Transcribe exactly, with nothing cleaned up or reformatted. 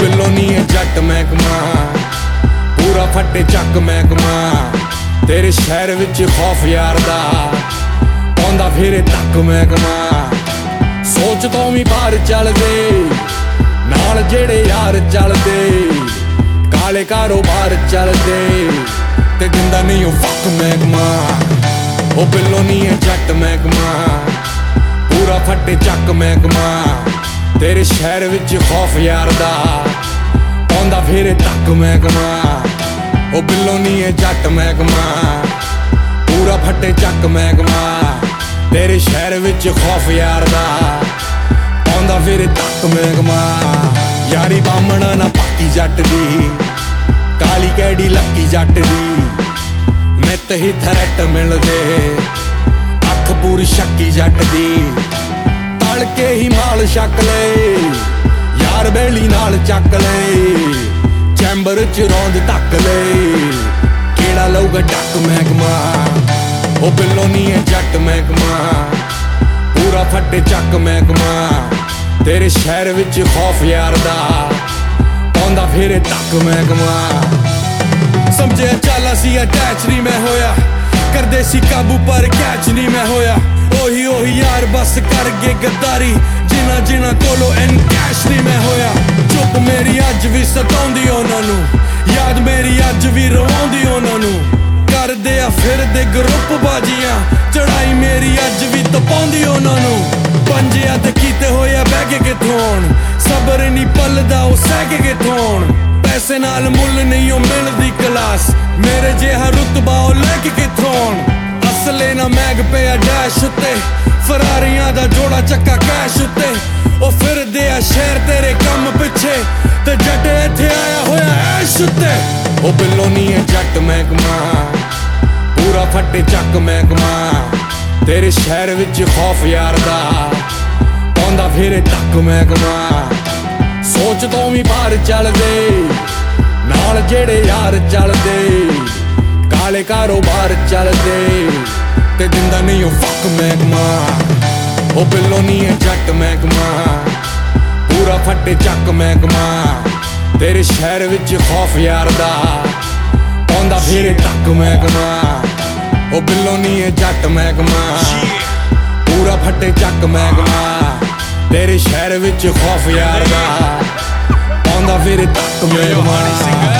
बिल्लो नी है जट महकमा, पूरा फटे चक महकमा। तेरे शहर विच खौफ यार दा पाउंदा फिरे तक महकमा। सोच तो भी बाहर चलदे नाल जेड़े यार चलदे, काले कारोबार चलदे ते दिंदा नहीं ओ फक महकमा। ओ बिल्लो नी है जट महकमा, पूरा फटे चक महकमा। तेरे शहर विच खौफ यार दा पाउंदा फिरे तक महकमा। ओ बिल्लो नी है जट महकमा, पूरा फटे चक महकमा। तेरे शहर विच खौफ यार दा पाउंदा फिरे तक महकमा। यारी बामणा ना पक्की जट दी, काली कैडी लक्की जट दी। नित ही थरट मिलदे अख पूरी शक्की जट दी। तल के ही माल छक ले यार बेली नाल चक ले, चैंबर च रौंद तक ले केड़ा लऊगा डक महकमा। ओ बिल्लो नी है जट महकमा, पूरा फटे चक महकमा। तेरे शहर विच खौफ यार दा पाउंदा फिरे तक महकमा। समझे चल असी अटैच नहीं मैं होया, करदे सी काबू पर कैच नहीं मैं होया। ओही ओही यार बस कर गए गद्दारी, जिना जिना कोलो एनकैश नहीं मैं होया। चुप मेरी अज भी सताउंदी उन्हां नूं, याद मेरी अज भी रवाउंदी उन्हां नूं। करदे आ फिरदे ग्रुप बाजियां, चढ़ाई मेरी अज भी तपाउंदी उन्हां नूं। पंजिया ते कीते होया बह के कित्थों आउण, सबर नहीं पलदा ओ सह के कित्थों आउण। पैसे नाल मुल नहीं ओ मिलदी क्लास, मेरे जिहा रुतबा ओ लैके कित्थों आउण। असले ना मैग पिया डैश उत्ते, फरारियां दा जोड़ा चक्का कैश उत्ते। ओ फिरदे आ शहर तेरे कम पिछे, ते जट इत्थे आया होया ऐश उत्ते। ओ बिल्लो नी है जट महकमा, पूरा फटे चक महकमा। तेरे शहर विच खौफ यार दा पाउंदा फिरे तक महकमा। सोच तो भी बाहर चलदे नाल जेड़े यार चलदे, काले कारोबार चलदे ते दिंदा नहीं ओ फक महकमा। ओ बिल्लो नी है जट महकमा, पूरा फटे चक महकमा। तेरे शहर विच खौफ यार दा पाउंदा फिरे तक महकमा। ओ बिल्लो नी है जट महकमा, पूरा फटे चक महकमा। तेरे शहर विच खौफ यार दा पाउंदा फिरे तक महकमा।